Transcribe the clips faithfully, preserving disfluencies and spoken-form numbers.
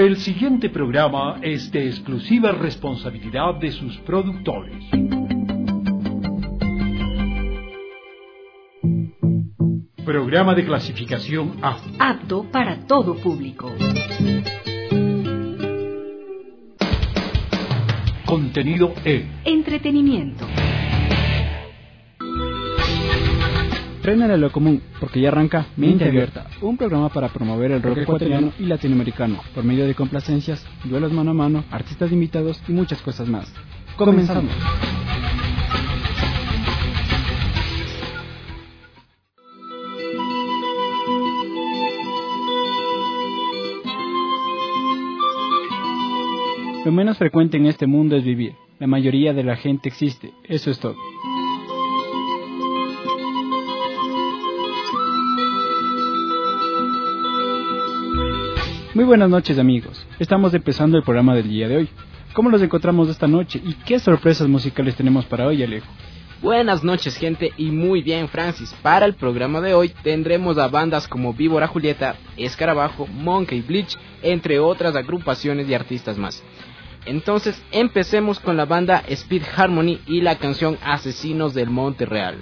El siguiente programa es de exclusiva responsabilidad de sus productores. Programa de clasificación A. Apto para todo público. Contenido E. Entretenimiento. Tren en lo común, porque ya arranca Mente Abierta, un programa para promover el rock ecuatoriano y latinoamericano, por medio de complacencias, duelos mano a mano, artistas invitados y muchas cosas más. Comenzamos. Lo menos frecuente en este mundo es vivir. La mayoría de la gente existe, eso es todo. Muy buenas noches, amigos. Estamos empezando el programa del día de hoy. ¿Cómo los encontramos esta noche y qué sorpresas musicales tenemos para hoy, Alejo? Buenas noches, gente, y muy bien, Francis. Para el programa de hoy tendremos a bandas como Víbora Julieta, Escarabajo, Monkey Bleach, entre otras agrupaciones y artistas más. Entonces empecemos con la banda Speed Harmony y la canción Asesinos del Monte Real.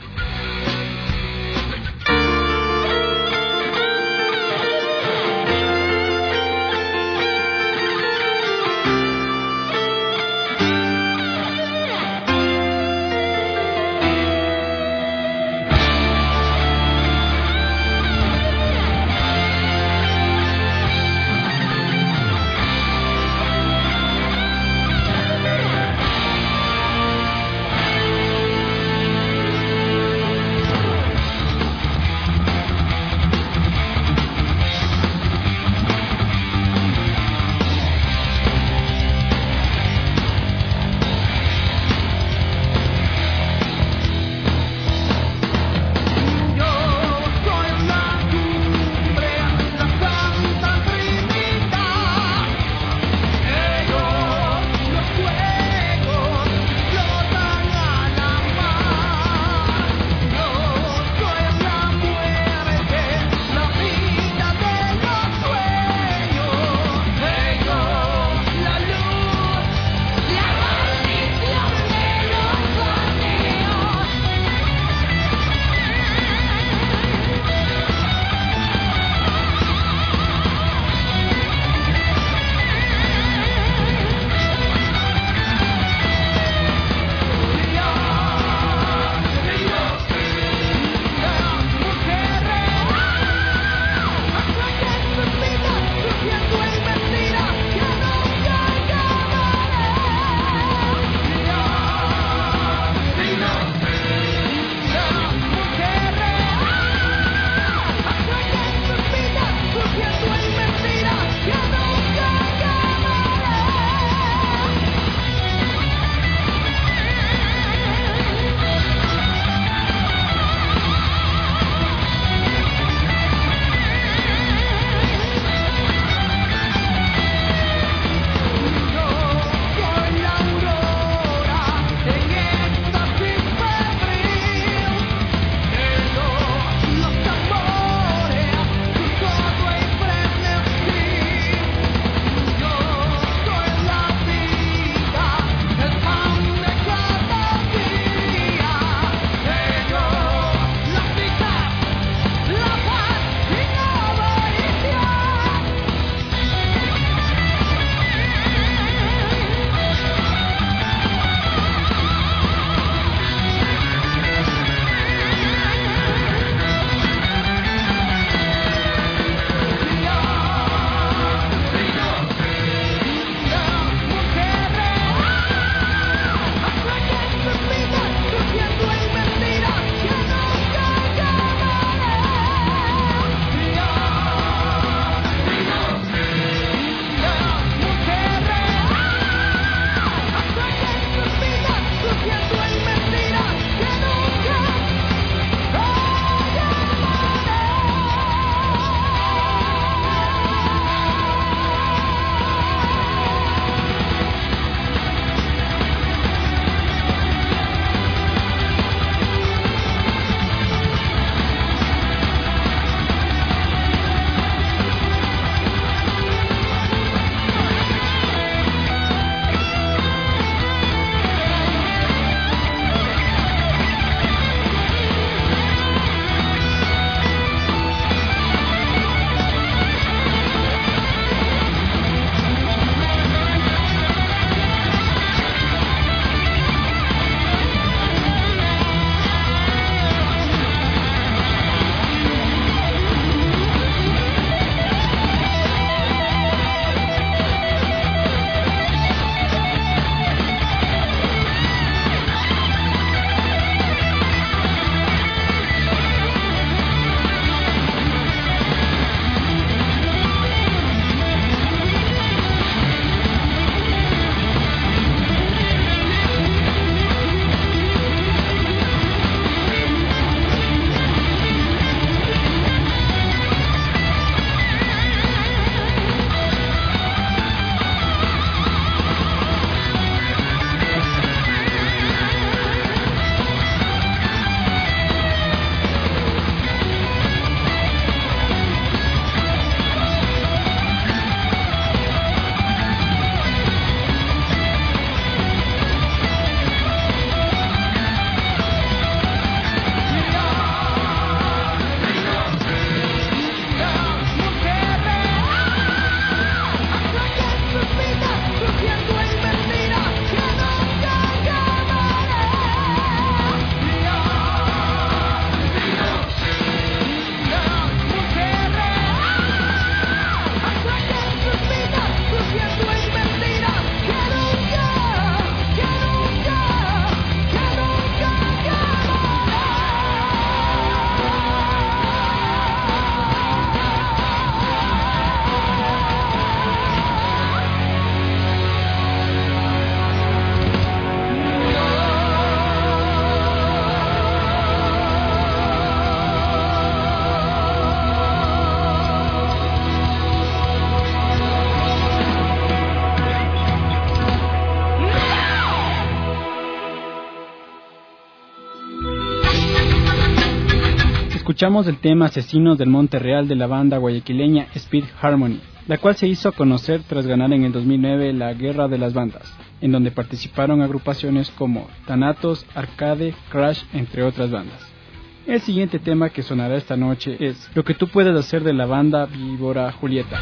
Escuchamos el tema Asesinos del Monte Real de la banda guayaquileña Speed Harmony, la cual se hizo conocer tras ganar en el dos mil nueve la Guerra de las Bandas, en donde participaron agrupaciones como Thanatos, Arcade, Crash, entre otras bandas. El siguiente tema que sonará esta noche es Lo que tú puedes hacer de la banda Víbora Julieta.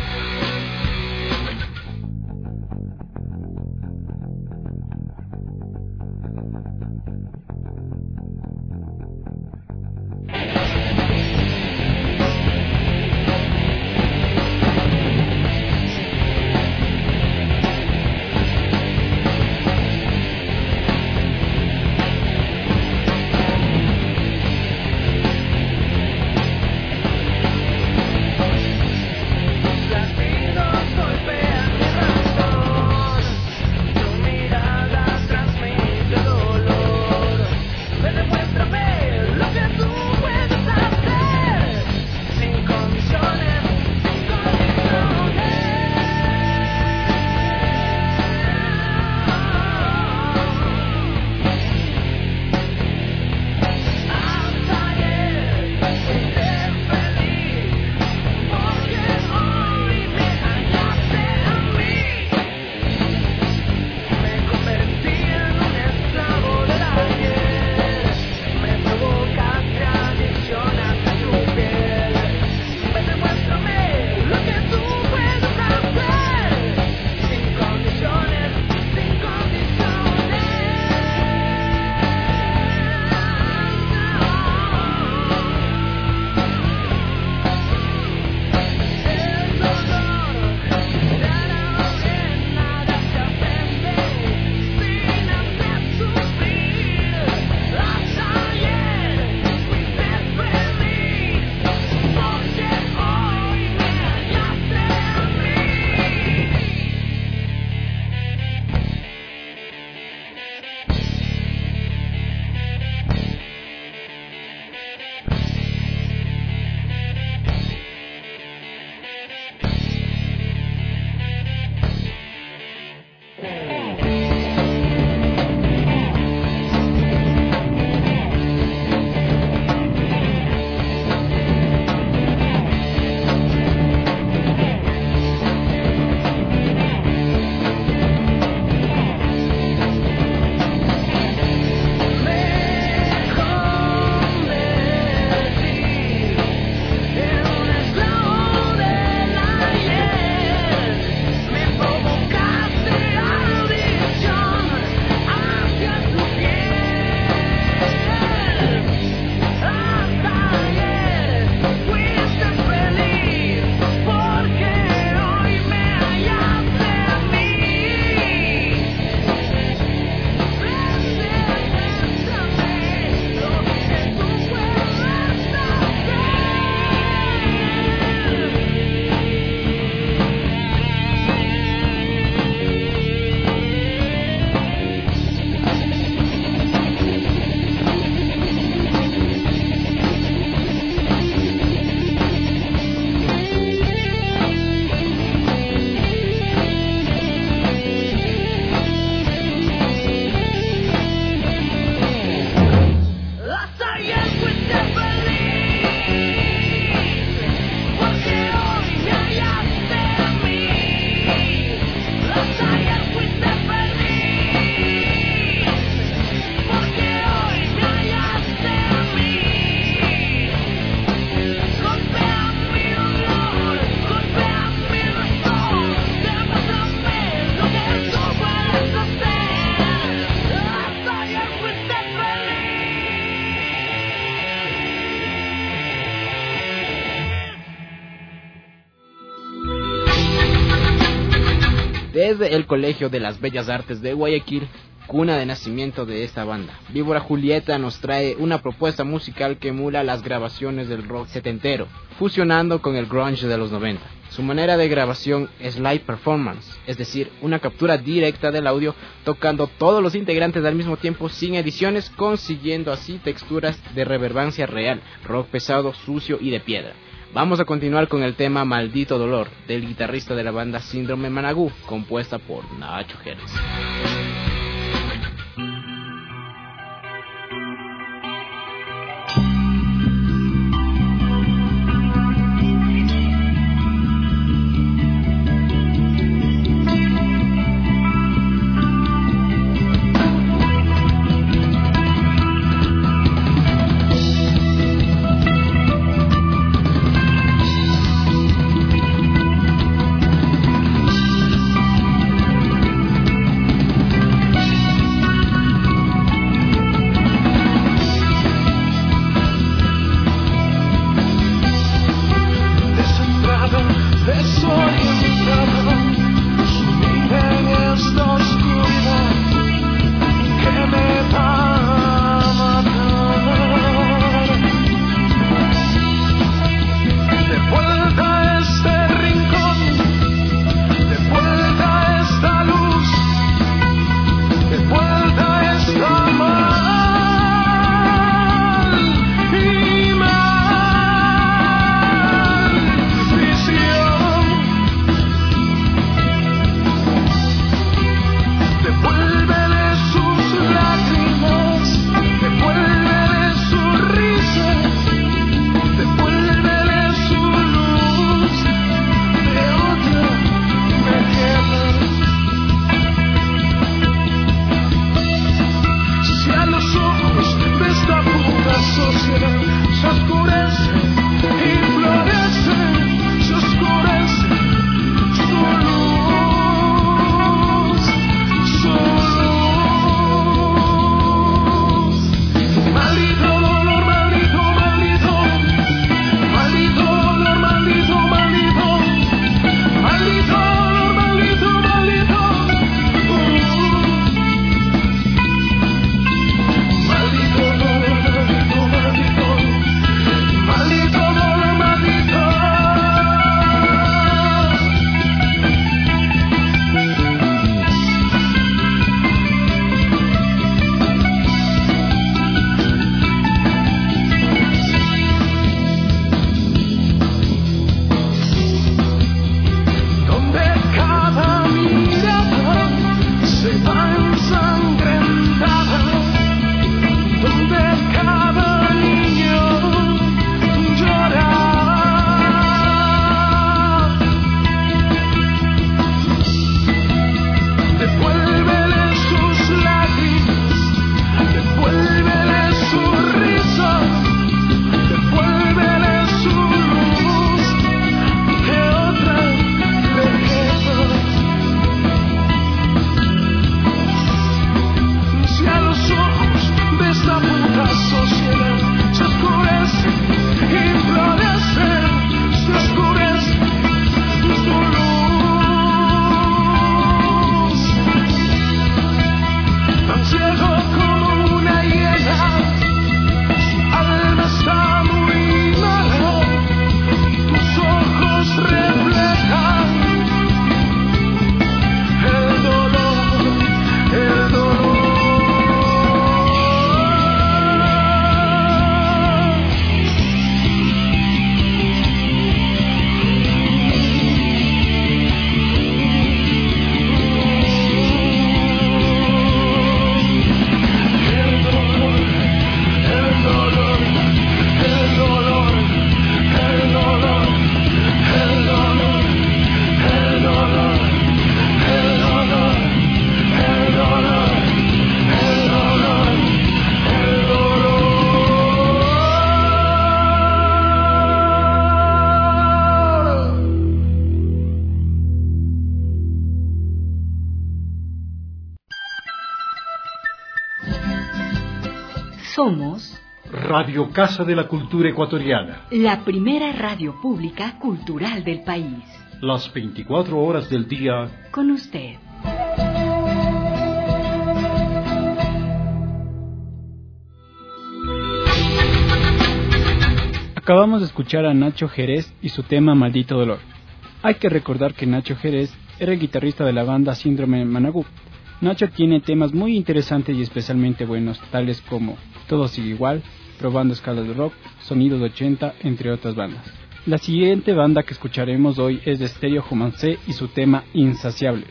Desde el Colegio de las Bellas Artes de Guayaquil, cuna de nacimiento de esta banda, Víbora Julieta nos trae una propuesta musical que emula las grabaciones del rock setentero, fusionando con el grunge de los noventa. Su manera de grabación es live performance, es decir, una captura directa del audio tocando todos los integrantes al mismo tiempo sin ediciones, consiguiendo así texturas de reverberancia real, rock pesado, sucio y de piedra. Vamos a continuar con el tema Maldito Dolor, del guitarrista de la banda Síndrome Managú, compuesta por Nacho Jerez. Somos Radio Casa de la Cultura Ecuatoriana. la primera radio pública cultural del país. Las veinticuatro horas del día. Con usted. Acabamos de escuchar a Nacho Jerez y su tema Maldito Dolor. Hay que recordar que Nacho Jerez era el guitarrista de la banda Síndrome Managú. Nacho tiene temas muy interesantes y especialmente buenos, tales como Todo sigue igual, Probando escalas de rock, Sonido de ochenta, entre otras bandas. La siguiente banda que escucharemos hoy es de Stereo Humancé y su tema Insaciable.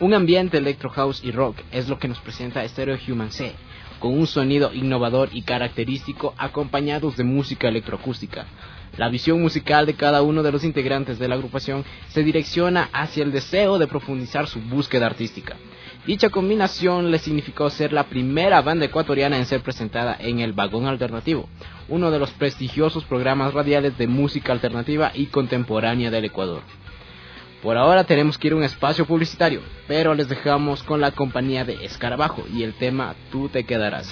Un ambiente electro house y rock es lo que nos presenta Stereo Human C, con un sonido innovador y característico acompañados de música electroacústica. La visión musical de cada uno de los integrantes de la agrupación se direcciona hacia el deseo de profundizar su búsqueda artística. Dicha combinación le significó ser la primera banda ecuatoriana en ser presentada en el Vagón Alternativo, uno de los prestigiosos programas radiales de música alternativa y contemporánea del Ecuador. Por ahora tenemos que ir a un espacio publicitario, pero les dejamos con la compañía de Escarabajo y el tema Tú te quedarás.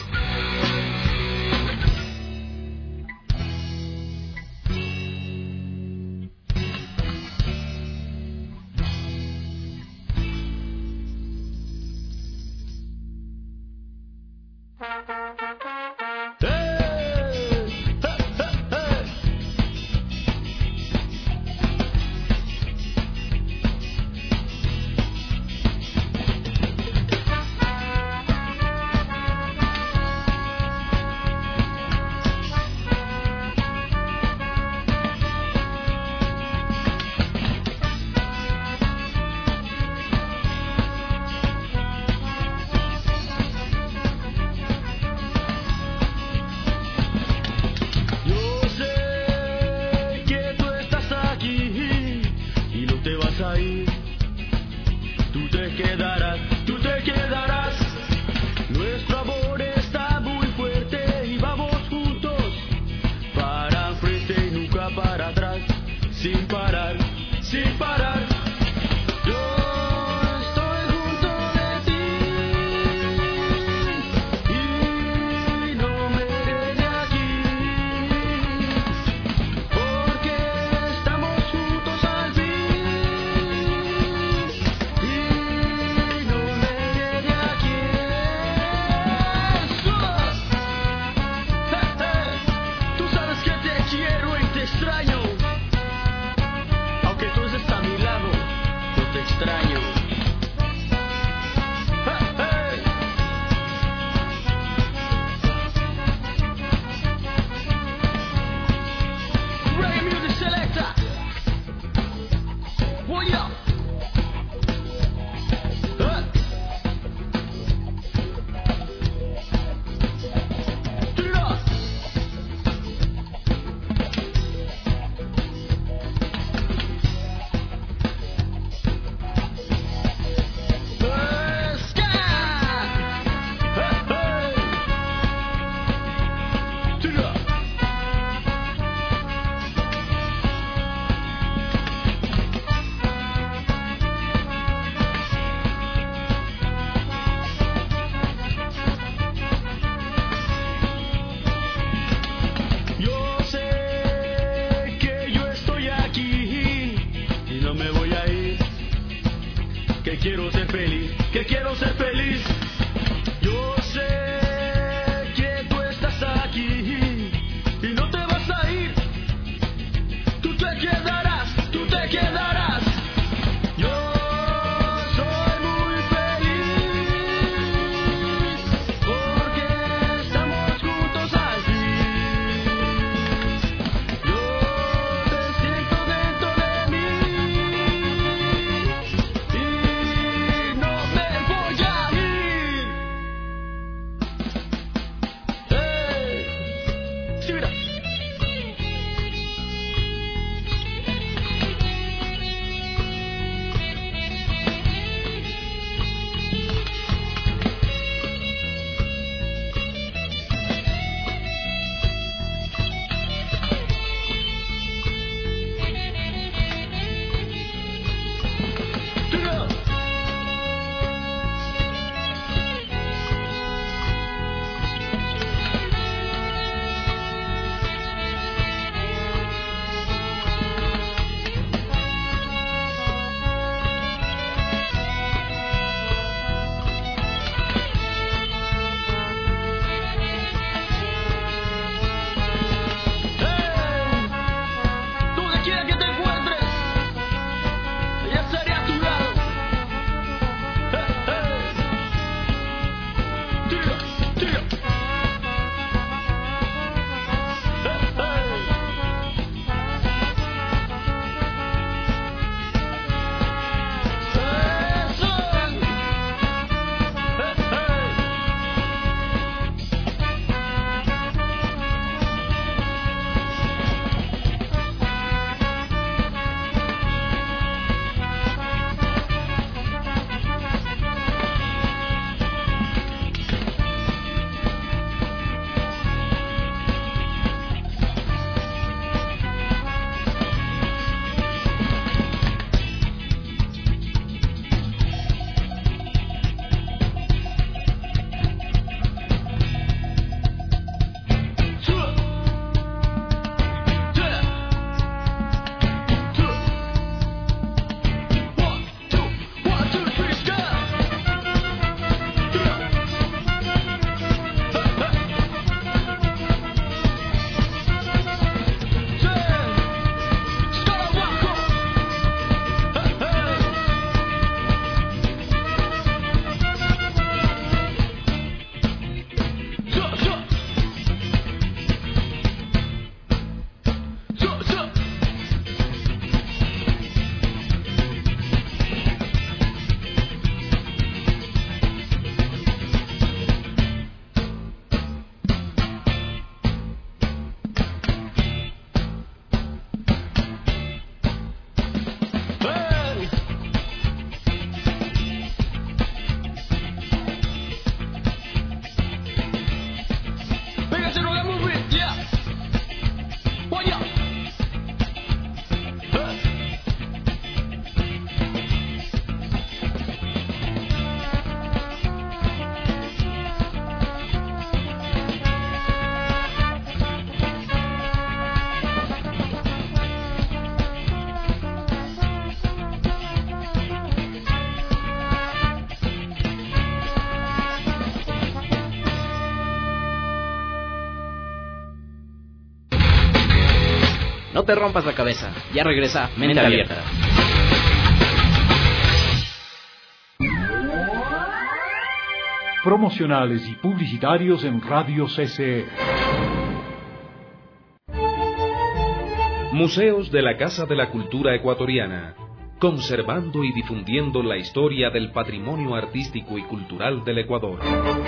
Voy a No te rompas la cabeza. Ya regresa Mente, Mente Abierta. Promocionales y publicitarios en Radio C C E. Museos de la Casa de la Cultura Ecuatoriana, conservando y difundiendo la historia del patrimonio artístico y cultural del Ecuador.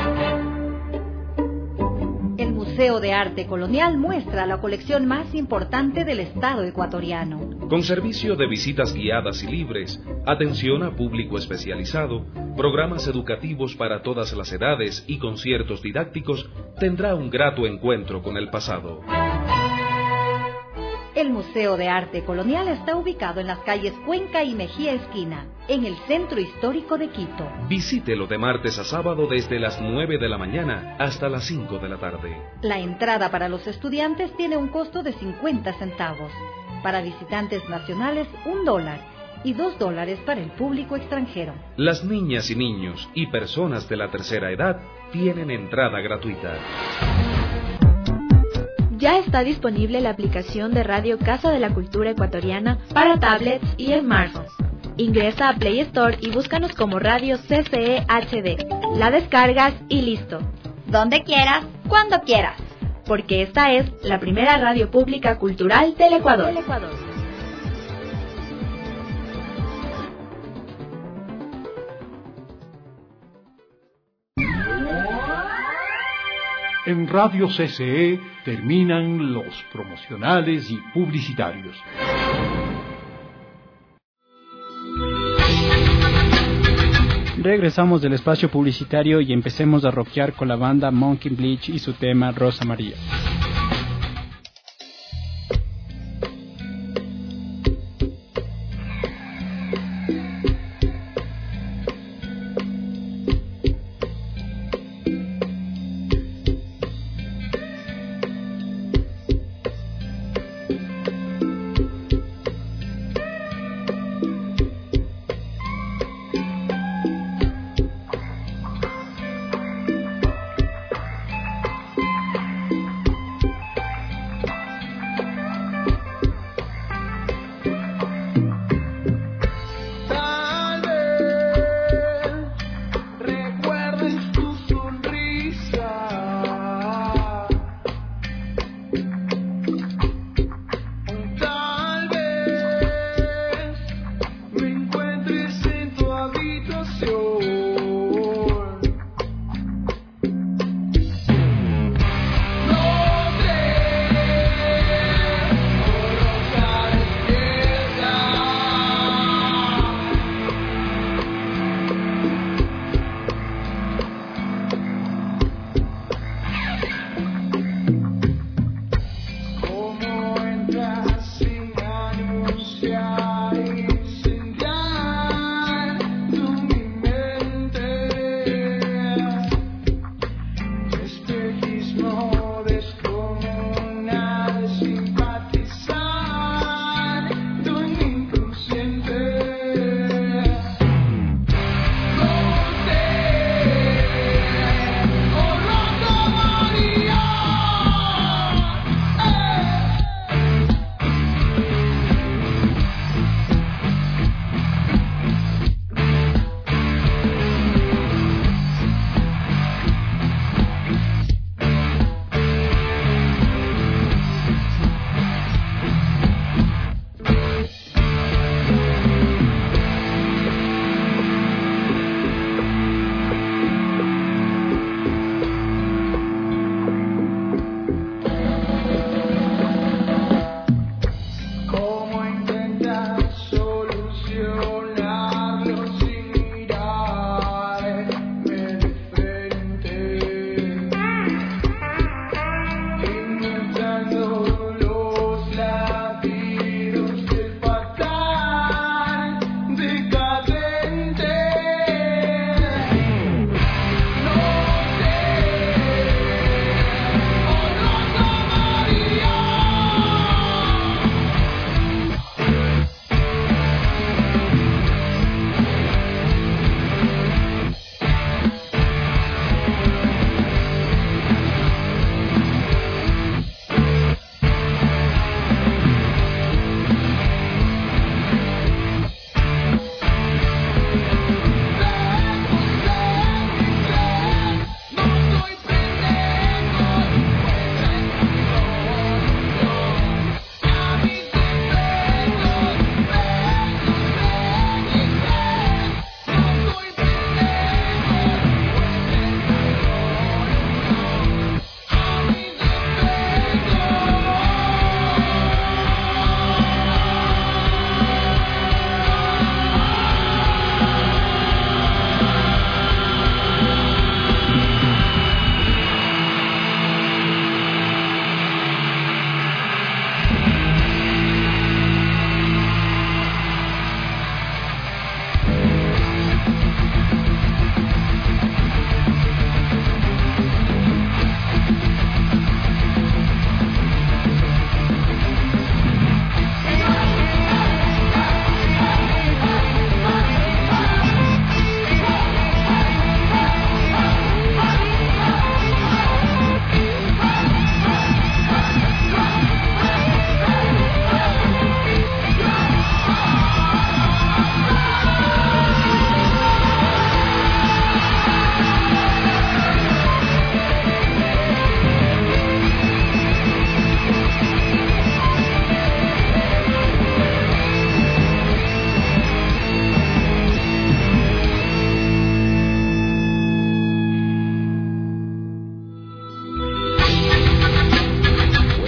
El Museo de Arte Colonial muestra la colección más importante del Estado ecuatoriano. Con servicio de visitas guiadas y libres, atención a público especializado, programas educativos para todas las edades y conciertos didácticos, tendrá un grato encuentro con el pasado. El Museo de Arte Colonial está ubicado en las calles Cuenca y Mejía Esquina, en el centro histórico de Quito. Visítelo de martes a sábado desde las nueve de la mañana hasta las cinco de la tarde. La entrada para los estudiantes tiene un costo de cincuenta centavos. Para visitantes nacionales, un dólar. Y dos dólares para el público extranjero. Las niñas y niños y personas de la tercera edad tienen entrada gratuita. Ya está disponible la aplicación de Radio Casa de la Cultura Ecuatoriana para tablets y smartphones. Ingresa a Play Store y búscanos como Radio C C E H D. La descargas y listo. Donde quieras, cuando quieras. Porque esta es la primera radio pública cultural del Ecuador. Del Ecuador. En Radio C C E terminan los promocionales y publicitarios. Regresamos del espacio publicitario y empecemos a rockear con la banda Monkey Bleach y su tema Rosa María.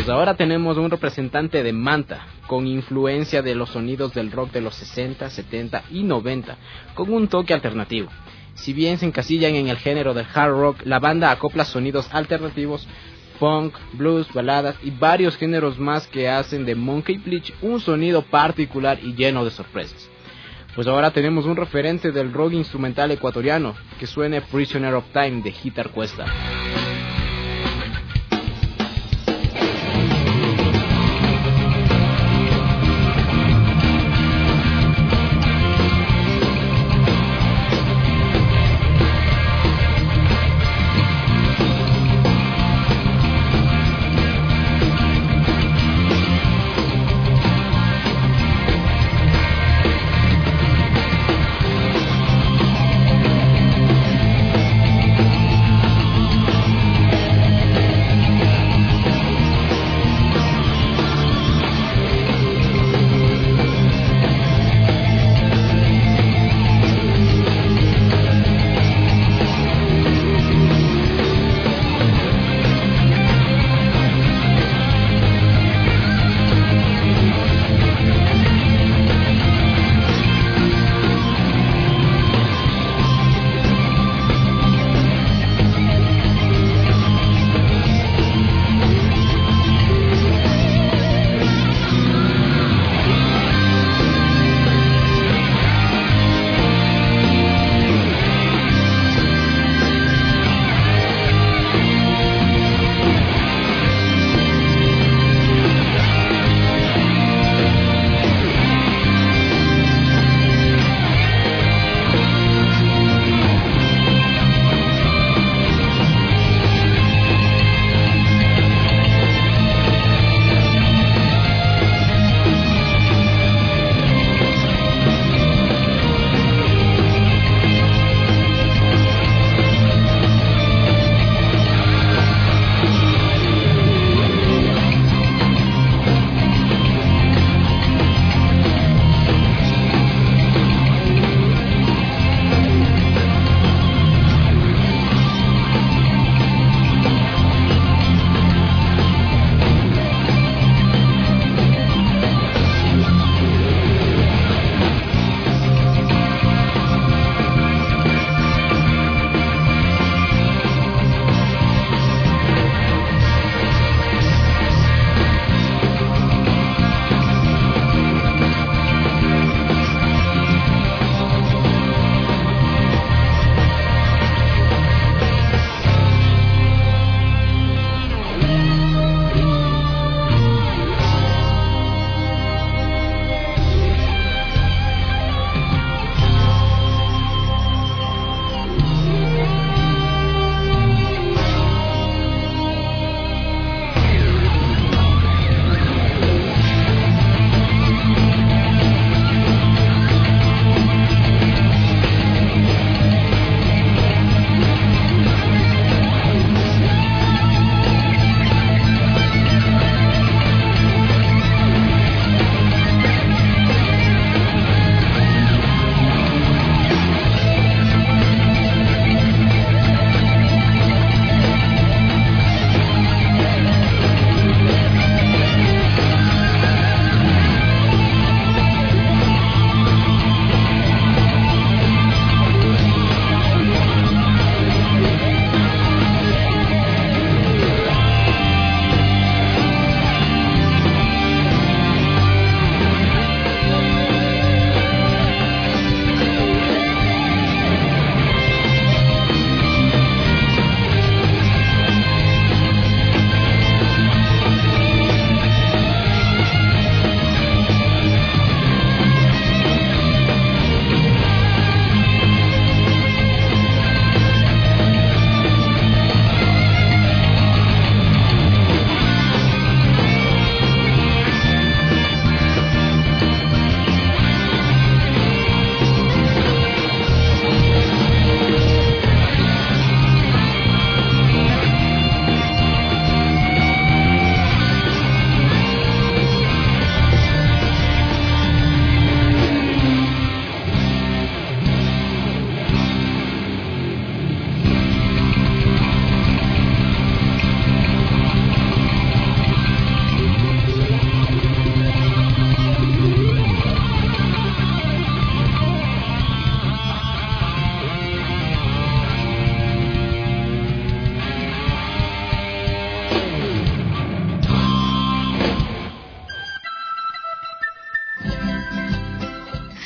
ahora tenemos un representante de Manta, con influencia de los sonidos del rock de los sesenta, setenta y noventa, con un toque alternativo. Si bien se encasillan en el género del hard rock, la banda acopla sonidos alternativos, funk, blues, baladas y varios géneros más que hacen de Monkey Bleach un sonido particular y lleno de sorpresas. Pues ahora tenemos un referente del rock instrumental ecuatoriano, que suene Prisoner of Time de Gitar Cuesta.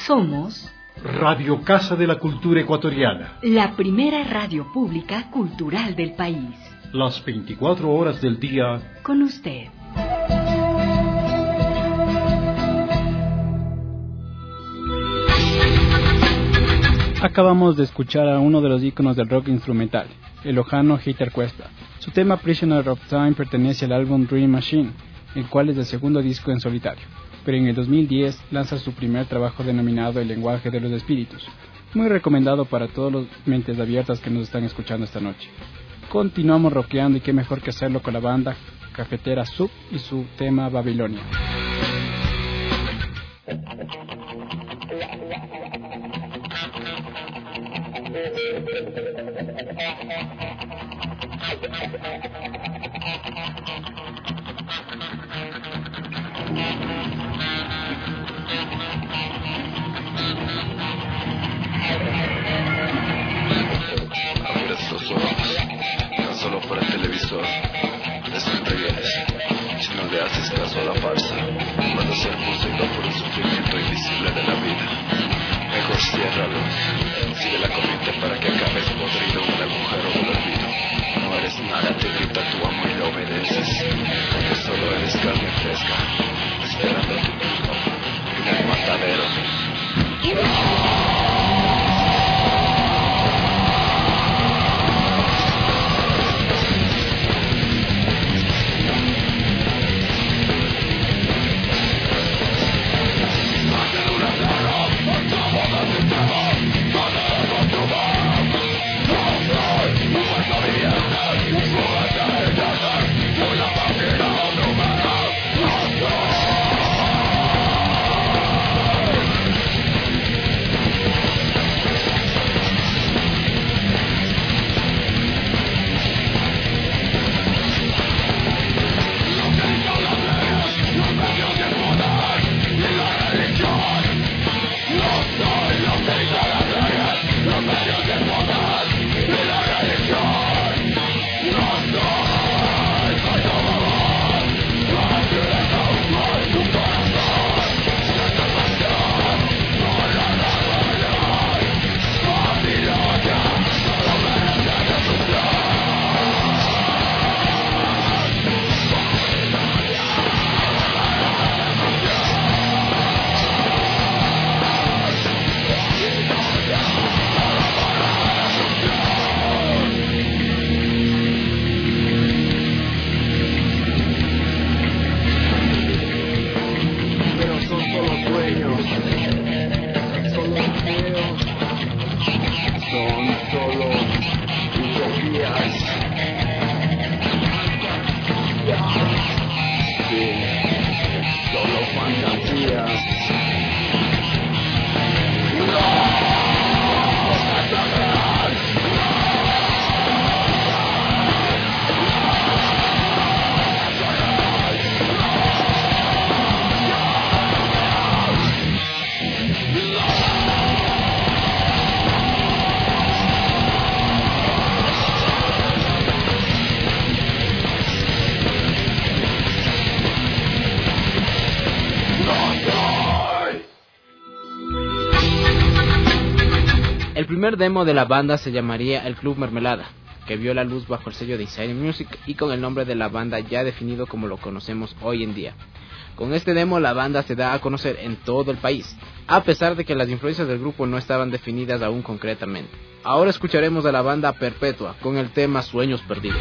Somos Radio Casa de la Cultura Ecuatoriana. la primera radio pública cultural del país. Las veinticuatro horas del día. Con usted. Acabamos de escuchar a uno de los íconos del rock instrumental, el lojano Heather Cuesta. Su tema Prisoner of Time pertenece al álbum Dream Machine, el cual es el segundo disco en solitario, pero en el dos mil diez lanza su primer trabajo denominado El lenguaje de los espíritus, muy recomendado para todos los mentes abiertas que nos están escuchando esta noche. Continuamos rockeando y qué mejor que hacerlo con la banda cafetera Sub y su tema Babilonia. Abres los ojos, no solo para el televisor, te sonríes, si no le haces caso a la farsa, vas a ser poseído por un sufrimiento invisible de la vida. Mejor ciérralos, sigue la corriente para que acabes podrido en el agujero del olvido. No eres nada, te grita tu amo y lo obedeces, porque solo eres carne fresca, esperando tu turno en el matadero. El primer demo de la banda se llamaría El Club Mermelada, que vio la luz bajo el sello de Inside Music y con el nombre de la banda ya definido como lo conocemos hoy en día. Con este demo la banda se da a conocer en todo el país, a pesar de que las influencias del grupo no estaban definidas aún concretamente. Ahora escucharemos a la banda Perpetua con el tema Sueños Perdidos.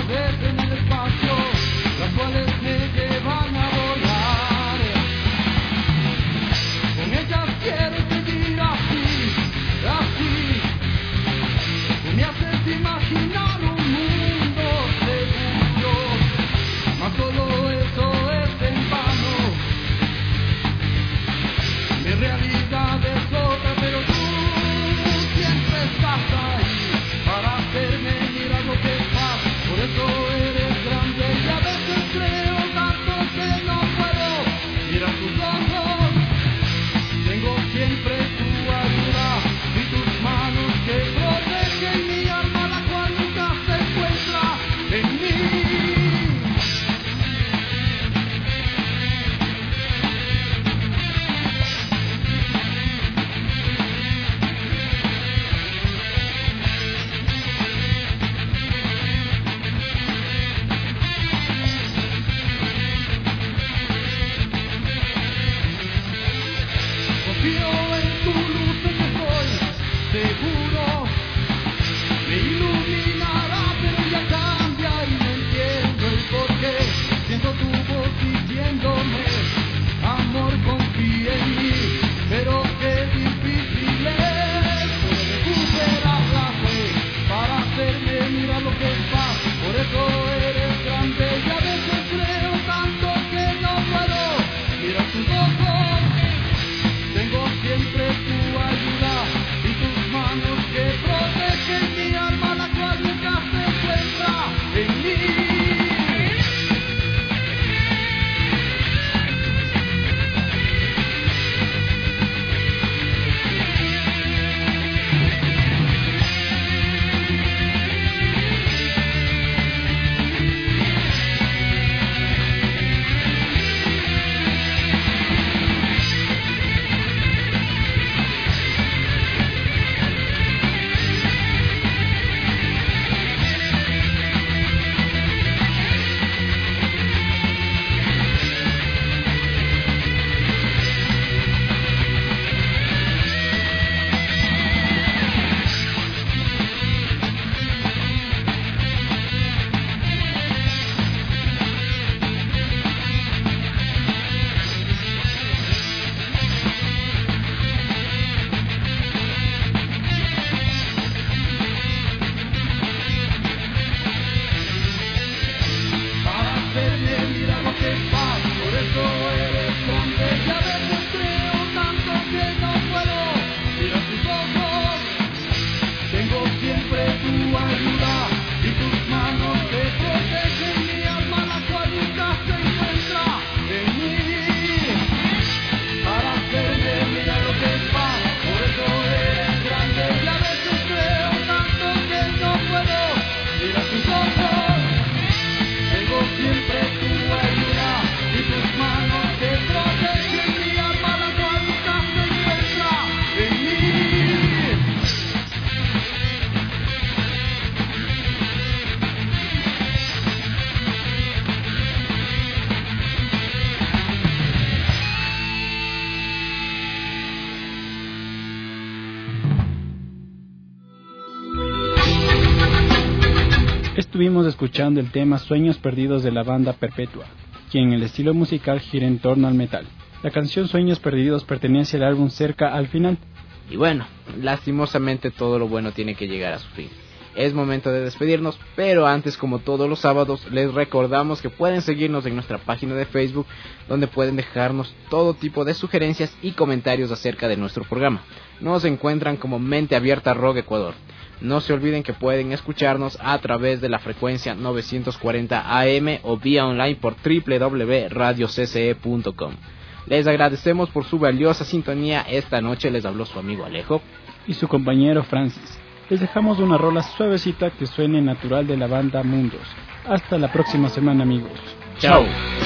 Estuvimos escuchando el tema Sueños Perdidos de la banda Perpetua, quien en el estilo musical gira en torno al metal. La canción Sueños Perdidos pertenece al álbum Cerca al Final. Y bueno, lastimosamente todo lo bueno tiene que llegar a su fin. Es momento de despedirnos, pero antes, como todos los sábados, les recordamos que pueden seguirnos en nuestra página de Facebook, donde pueden dejarnos todo tipo de sugerencias y comentarios acerca de nuestro programa. Nos encuentran como Mente Abierta Rock Ecuador. No se olviden que pueden escucharnos a través de la frecuencia novecientos cuarenta A M o vía online por doble u doble u doble u punto radio c c e punto com. Les agradecemos por su valiosa sintonía. Esta noche les habló su amigo Alejo y su compañero Francis. Les dejamos una rola suavecita que suene natural de la banda Mundos. Hasta la próxima semana, amigos. Chao.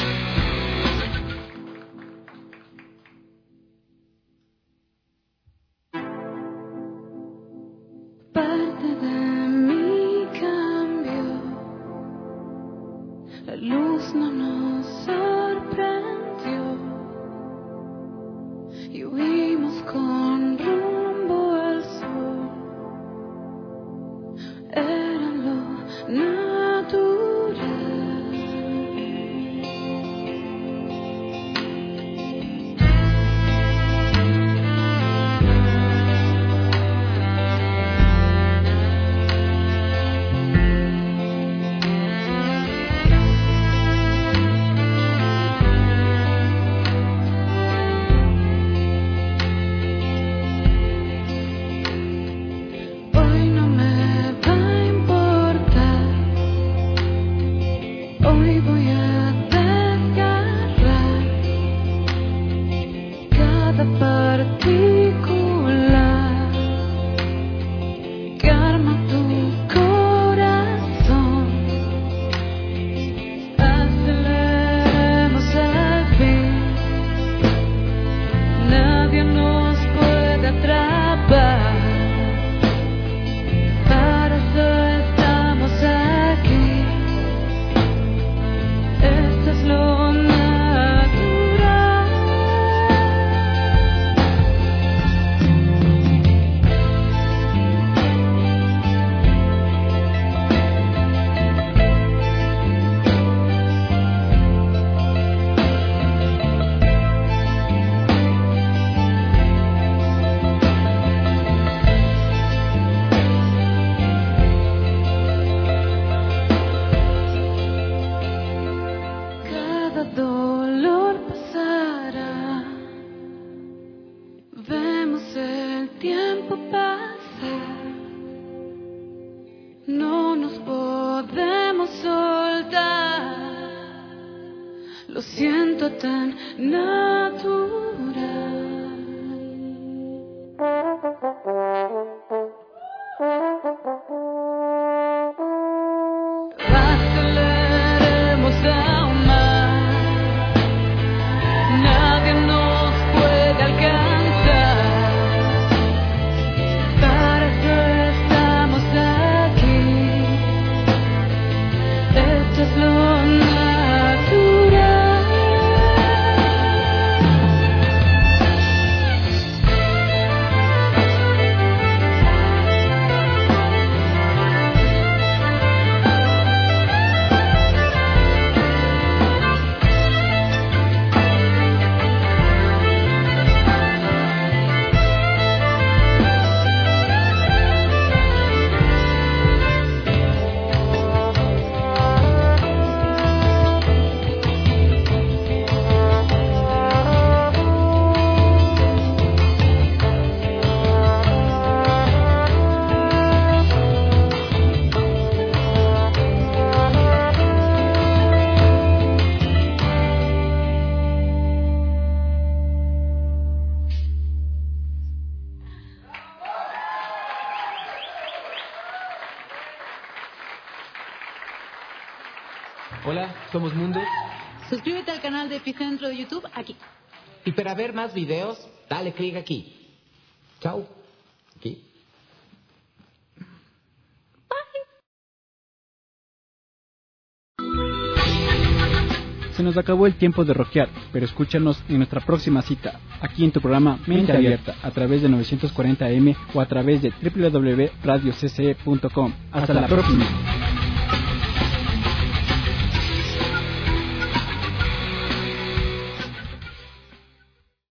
Parte de mi cambio, la luz no nos sorprendió y huimos con rumbo al sur. Era lo natural. Hoy voy a desgarrar cada particular que arma tu corazón. Aceleremos el fin, nadie nos puede atrapar. Para eso estamos aquí. Esto es lo natural. Cada dolor pasará. Vemos el tiempo pasar. No nos podemos soltar. Lo siento tan natural. Aceleremos aún más. Nadie nos puede alcanzar. Para eso estamos aquí. Esto es lo natural. Hola, somos Mundo. Suscríbete al canal de Epicentro de YouTube aquí. Y para ver más videos, dale clic aquí. Chao. Aquí. Se nos acabó el tiempo de rockear, pero escúchanos en nuestra próxima cita, aquí en tu programa Mente Abierta, a través de novecientos cuarenta A M o a través de doble u doble u doble u punto radio c c e punto com. Hasta la próxima.